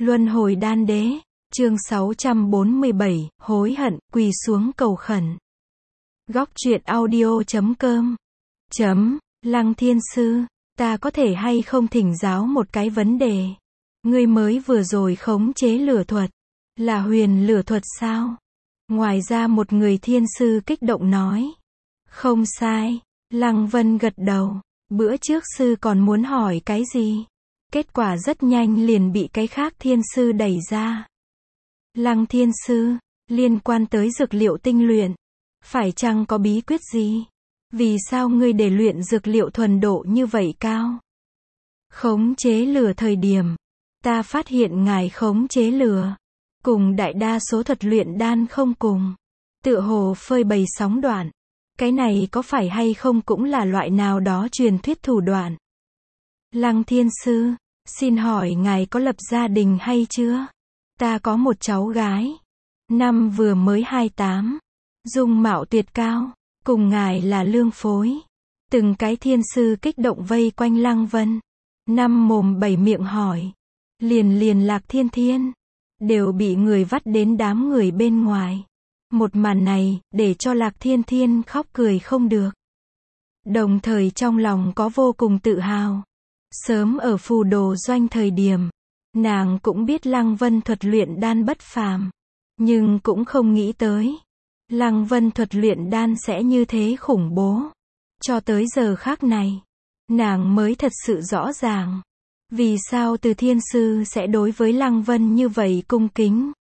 Luân hồi đan đế, chương 647, hối hận, quỳ xuống cầu khẩn. Góc truyện audio.com Lăng Thiên Sư, ta có thể hay không thỉnh giáo một cái vấn đề. Ngươi mới vừa rồi khống chế lửa thuật, là huyền lửa thuật sao? Ngoài ra một người thiên sư kích động nói. Không sai, Lăng Vân gật đầu, bữa trước sư còn muốn hỏi cái gì? Kết quả rất nhanh liền bị cái khác thiên sư đẩy ra. Lăng Thiên Sư, liên quan tới dược liệu tinh luyện, phải chăng có bí quyết gì? Vì sao ngươi để luyện dược liệu thuần độ như vậy cao? Khống chế lửa thời điểm, ta phát hiện ngài khống chế lửa, cùng đại đa số thuật luyện đan không cùng. Tựa hồ phơi bày sóng đoạn. Cái này có phải hay không cũng là loại nào đó truyền thuyết thủ đoạn? Lăng Thiên Sư, xin hỏi ngài có lập gia đình hay chưa? Ta có một cháu gái, năm vừa mới 28, dung mạo tuyệt cao, cùng ngài là lương phối. Từng cái thiên sư kích động vây quanh Lăng Vân, năm mồm bảy miệng hỏi, liền Lạc Thiên Thiên, đều bị người vắt đến đám người bên ngoài. Một màn này, để cho Lạc Thiên Thiên khóc cười không được. Đồng thời trong lòng có vô cùng tự hào. Sớm ở phù đồ doanh thời điểm, nàng cũng biết Lăng Vân thuật luyện đan bất phàm, nhưng cũng không nghĩ tới Lăng Vân thuật luyện đan sẽ như thế khủng bố. Cho tới giờ khác này, nàng mới thật sự rõ ràng, vì sao Từ Thiên Sư sẽ đối với Lăng Vân như vậy cung kính.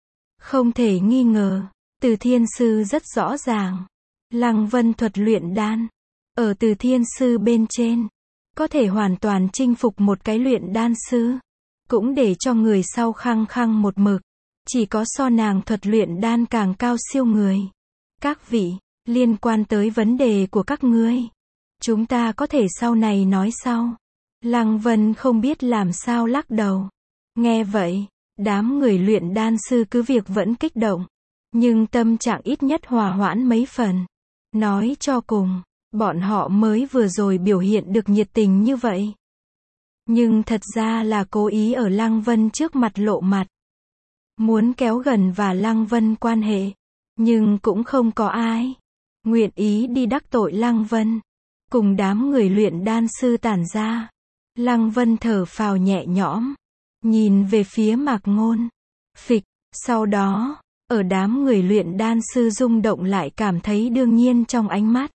Không thể nghi ngờ, Từ Thiên Sư rất rõ ràng, Lăng Vân thuật luyện đan, ở Từ Thiên Sư bên trên, có thể hoàn toàn chinh phục một cái luyện đan sư, cũng để cho người sau khăng khăng một mực, chỉ có so nàng thuật luyện đan càng cao siêu người. Các vị, liên quan tới vấn đề của các ngươi, chúng ta có thể sau này nói sau. Lăng Vân không biết làm sao lắc đầu. Nghe vậy, đám người luyện đan sư cứ việc vẫn kích động, nhưng tâm trạng ít nhất hòa hoãn mấy phần. Nói cho cùng, bọn họ mới vừa rồi biểu hiện được nhiệt tình như vậy, nhưng thật ra là cố ý ở Lăng Vân trước mặt lộ mặt, muốn kéo gần và Lăng Vân quan hệ, nhưng cũng không có ai nguyện ý đi đắc tội Lăng Vân. Cùng đám người luyện đan sư tản ra, Lăng Vân thở phào nhẹ nhõm, nhìn về phía Mạc Ngôn. Phịch, sau đó, ở đám người luyện đan sư rung động lại cảm thấy đương nhiên trong ánh mắt.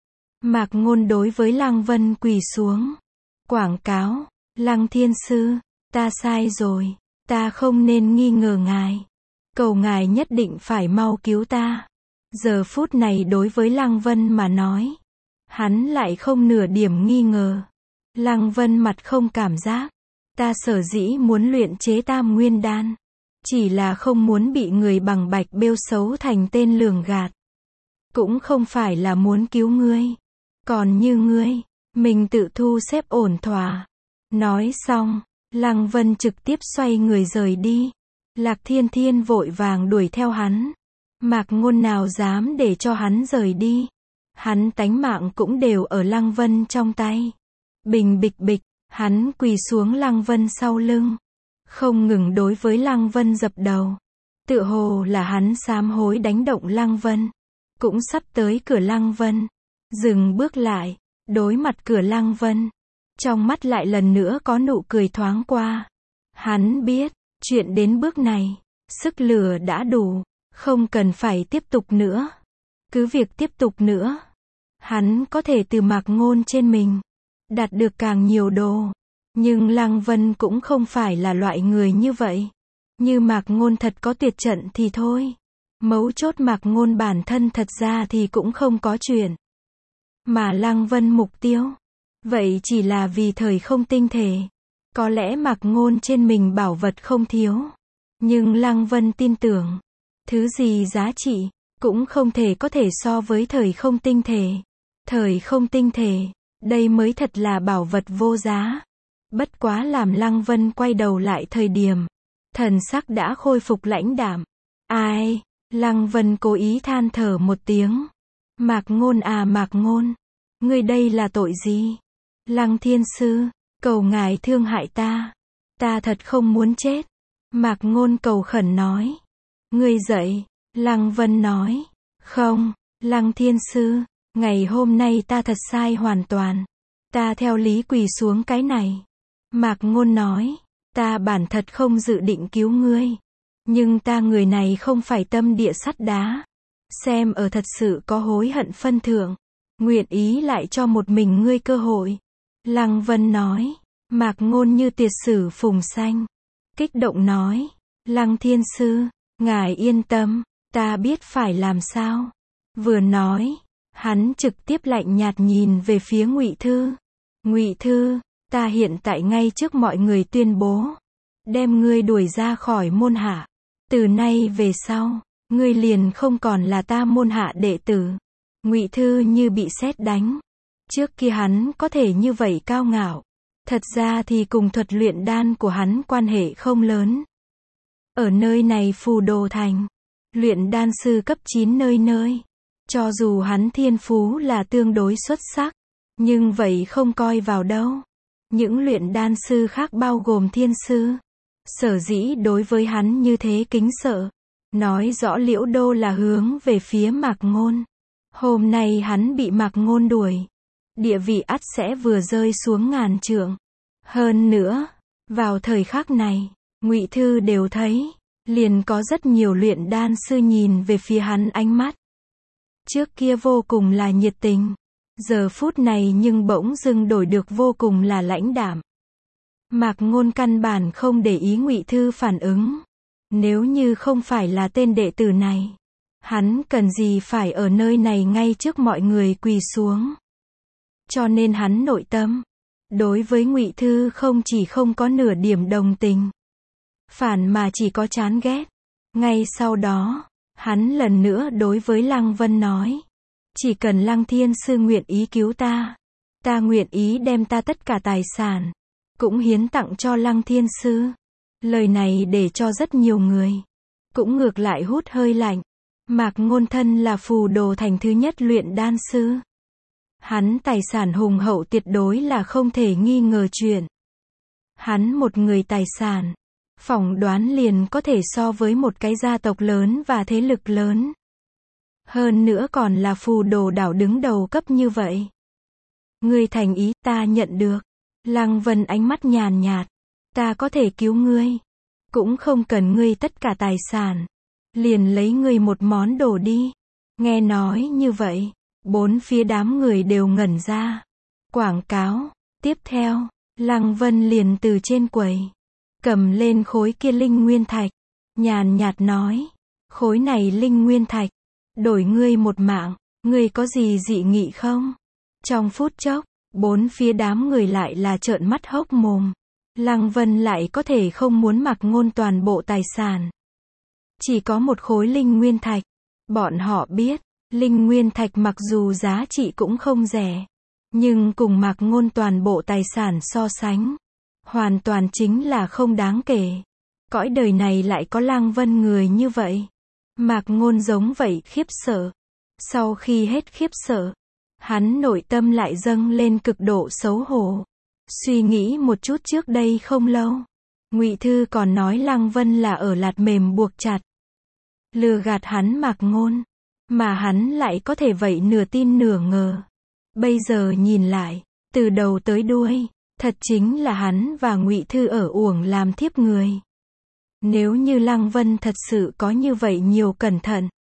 Mạc Ngôn đối với Lăng Vân quỳ xuống, quảng cáo, Lăng Thiên Sư, ta sai rồi, ta không nên nghi ngờ ngài, cầu ngài nhất định phải mau cứu ta. Giờ phút này đối với Lăng Vân mà nói, hắn lại không nửa điểm nghi ngờ. Lăng Vân mặt không cảm giác, ta sở dĩ muốn luyện chế Tam Nguyên Đan, chỉ là không muốn bị người bằng bạch bêu xấu thành tên lường gạt, cũng không phải là muốn cứu ngươi. Còn như ngươi, mình tự thu xếp ổn thỏa. Nói xong, Lăng Vân trực tiếp xoay người rời đi. Lạc Thiên Thiên vội vàng đuổi theo hắn. Mạc Ngôn nào dám để cho hắn rời đi. Hắn tánh mạng cũng đều ở Lăng Vân trong tay. Bình bịch bịch, hắn quỳ xuống Lăng Vân sau lưng, không ngừng đối với Lăng Vân dập đầu. Tựa hồ là hắn sám hối đánh động Lăng Vân, cũng sắp tới cửa Lăng Vân. Dừng bước lại, đối mặt cửa Lăng Vân, trong mắt lại lần nữa có nụ cười thoáng qua. Hắn biết, chuyện đến bước này, sức lửa đã đủ, không cần phải tiếp tục nữa. Cứ việc tiếp tục nữa, hắn có thể từ Mạc Ngôn trên mình đạt được càng nhiều đồ. Nhưng Lăng Vân cũng không phải là loại người như vậy. Như Mạc Ngôn thật có tuyệt trận thì thôi. Mấu chốt Mạc Ngôn bản thân thật ra thì cũng không có chuyện. Mà Lăng Vân mục tiêu, vậy chỉ là vì thời không tinh thể. Có lẽ Mạc Ngôn trên mình bảo vật không thiếu, nhưng Lăng Vân tin tưởng, thứ gì giá trị, cũng không thể có thể so với thời không tinh thể. Thời không tinh thể, đây mới thật là bảo vật vô giá. Bất quá làm Lăng Vân quay đầu lại thời điểm, thần sắc đã khôi phục lãnh đạm. Ai? Lăng Vân cố ý than thở một tiếng. Mạc Ngôn à Mạc Ngôn, ngươi đây là tội gì? Lăng Thiên Sư, cầu ngài thương hại ta. Ta thật không muốn chết. Mạc Ngôn cầu khẩn nói. Ngươi dậy. Lăng Vân nói. Không, Lăng Thiên Sư, ngày hôm nay ta thật sai hoàn toàn. Ta theo lý quỳ xuống cái này. Mạc Ngôn nói. Ta bản thật không dự định cứu ngươi. Nhưng ta người này không phải tâm địa sắt đá. Xem ở thật sự có hối hận phân thượng. Nguyện ý lại cho một mình ngươi cơ hội. Lăng Vân nói. Mạc Ngôn như tiệt sử phùng xanh. Kích động nói. Lăng Thiên Sư, ngài yên tâm, ta biết phải làm sao. Vừa nói, hắn trực tiếp lạnh nhạt nhìn về phía Ngụy Thư. Ngụy Thư, ta hiện tại ngay trước mọi người tuyên bố. Đem ngươi đuổi ra khỏi môn hạ. Từ nay về sau, ngươi liền không còn là ta môn hạ đệ tử. Ngụy Thư như bị sét đánh. Trước kia hắn có thể như vậy cao ngạo. Thật ra thì cùng thuật luyện đan của hắn quan hệ không lớn. Ở nơi này Phù Đồ Thành, luyện đan sư cấp 9 nơi nơi. Cho dù hắn thiên phú là tương đối xuất sắc, nhưng vậy không coi vào đâu. Những luyện đan sư khác bao gồm thiên sư. Sở dĩ đối với hắn như thế kính sợ. Nói rõ Liễu Đô là hướng về phía Mạc Ngôn. Hôm nay hắn bị Mạc Ngôn đuổi. Địa vị ắt sẽ vừa rơi xuống ngàn trượng. Hơn nữa, vào thời khắc này, Ngụy Thư đều thấy, liền có rất nhiều luyện đan sư nhìn về phía hắn ánh mắt. Trước kia vô cùng là nhiệt tình, giờ phút này nhưng bỗng dưng đổi được vô cùng là lãnh đạm. Mạc Ngôn căn bản không để ý Ngụy Thư phản ứng. Nếu như không phải là tên đệ tử này, hắn cần gì phải ở nơi này ngay trước mọi người quỳ xuống. Cho nên hắn nội tâm, đối với Ngụy Thư không chỉ không có nửa điểm đồng tình, phản mà chỉ có chán ghét. Ngay sau đó, hắn lần nữa đối với Lăng Vân nói. Chỉ cần Lăng Thiên Sư nguyện ý cứu ta, ta nguyện ý đem ta tất cả tài sản, cũng hiến tặng cho Lăng Thiên Sư. Lời này để cho rất nhiều người, cũng ngược lại hút hơi lạnh. Mạc Ngôn thân là Phù Đồ Thành thứ nhất luyện đan sư. Hắn tài sản hùng hậu tuyệt đối là không thể nghi ngờ chuyện. Hắn một người tài sản, phỏng đoán liền có thể so với một cái gia tộc lớn và thế lực lớn. Hơn nữa còn là Phù Đồ đảo đứng đầu cấp như vậy. Ngươi thành ý, ta nhận được. Lăng Vân ánh mắt nhàn nhạt. Ta có thể cứu ngươi. Cũng không cần ngươi tất cả tài sản. Liền lấy ngươi một món đồ đi. Nghe nói như vậy, bốn phía đám người đều ngẩn ra. Quảng cáo. Tiếp theo, Lăng Vân liền từ trên quầy cầm lên khối kia linh nguyên thạch, nhàn nhạt nói, khối này linh nguyên thạch, đổi ngươi một mạng, ngươi có gì dị nghị không? Trong phút chốc, bốn phía đám người lại là trợn mắt hốc mồm. Lăng Vân lại có thể không muốn Mạc Ngôn toàn bộ tài sản. Chỉ có một khối linh nguyên thạch. Bọn họ biết, linh nguyên thạch mặc dù giá trị cũng không rẻ, nhưng cùng Mạc Ngôn toàn bộ tài sản so sánh, hoàn toàn chính là không đáng kể. Cõi đời này lại có Lăng Vân người như vậy. Mạc Ngôn giống vậy khiếp sợ. Sau khi hết khiếp sợ, hắn nội tâm lại dâng lên cực độ xấu hổ. Suy nghĩ một chút trước đây không lâu, Ngụy Thư còn nói Lăng Vân là ở lạt mềm buộc chặt, lừa gạt hắn Mạc Ngôn, mà hắn lại có thể vậy nửa tin nửa ngờ. Bây giờ nhìn lại, từ đầu tới đuôi, thật chính là hắn và Ngụy Thư ở uổng làm thiếp người. Nếu như Lăng Vân thật sự có như vậy nhiều cẩn thận,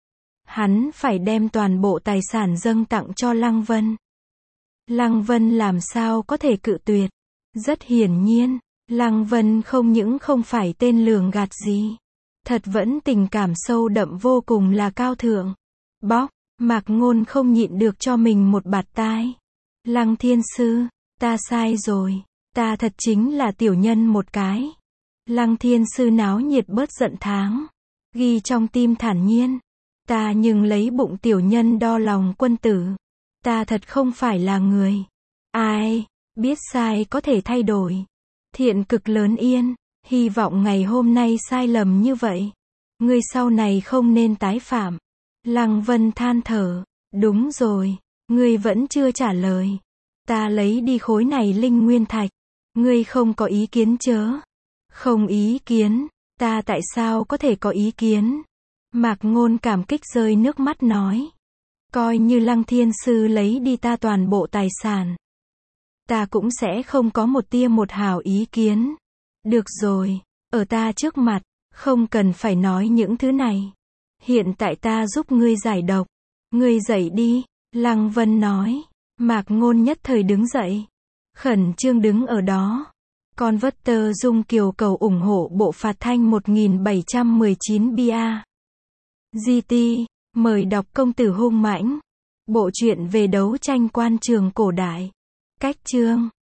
hắn phải đem toàn bộ tài sản dâng tặng cho Lăng Vân. Lăng Vân làm sao có thể cự tuyệt? Rất hiển nhiên, Lăng Vân không những không phải tên lường gạt gì, thật vẫn tình cảm sâu đậm vô cùng là cao thượng. Bóc, Mạc Ngôn không nhịn được cho mình một bạt tai. Lăng Thiên Sư, ta sai rồi, ta thật chính là tiểu nhân một cái. Lăng Thiên Sư náo nhiệt bớt giận tháng, ghi trong tim thản nhiên, ta nhưng lấy bụng tiểu nhân đo lòng quân tử. Ta thật không phải là người. Ai, biết sai có thể thay đổi. Thiện cực lớn yên, hy vọng ngày hôm nay sai lầm như vậy, ngươi sau này không nên tái phạm. Lăng Vân than thở, đúng rồi, ngươi vẫn chưa trả lời. Ta lấy đi khối này linh nguyên thạch, ngươi không có ý kiến chớ? Không ý kiến. Ta tại sao có thể có ý kiến? Mạc Ngôn cảm kích rơi nước mắt nói. Coi như Lăng Thiên Sư lấy đi ta toàn bộ tài sản. Ta cũng sẽ không có một tia một hào ý kiến. Được rồi, ở ta trước mặt, không cần phải nói những thứ này. Hiện tại ta giúp ngươi giải độc. Ngươi dậy đi, Lăng Vân nói. Mạc Ngôn nhất thời đứng dậy. Khẩn trương đứng ở đó. Converter Dung Kiều cầu ủng hộ bộ phạt thanh 1719 bia. GT, mời đọc Công tử hung mãnh. Bộ truyện về đấu tranh quan trường cổ đại. Cách chương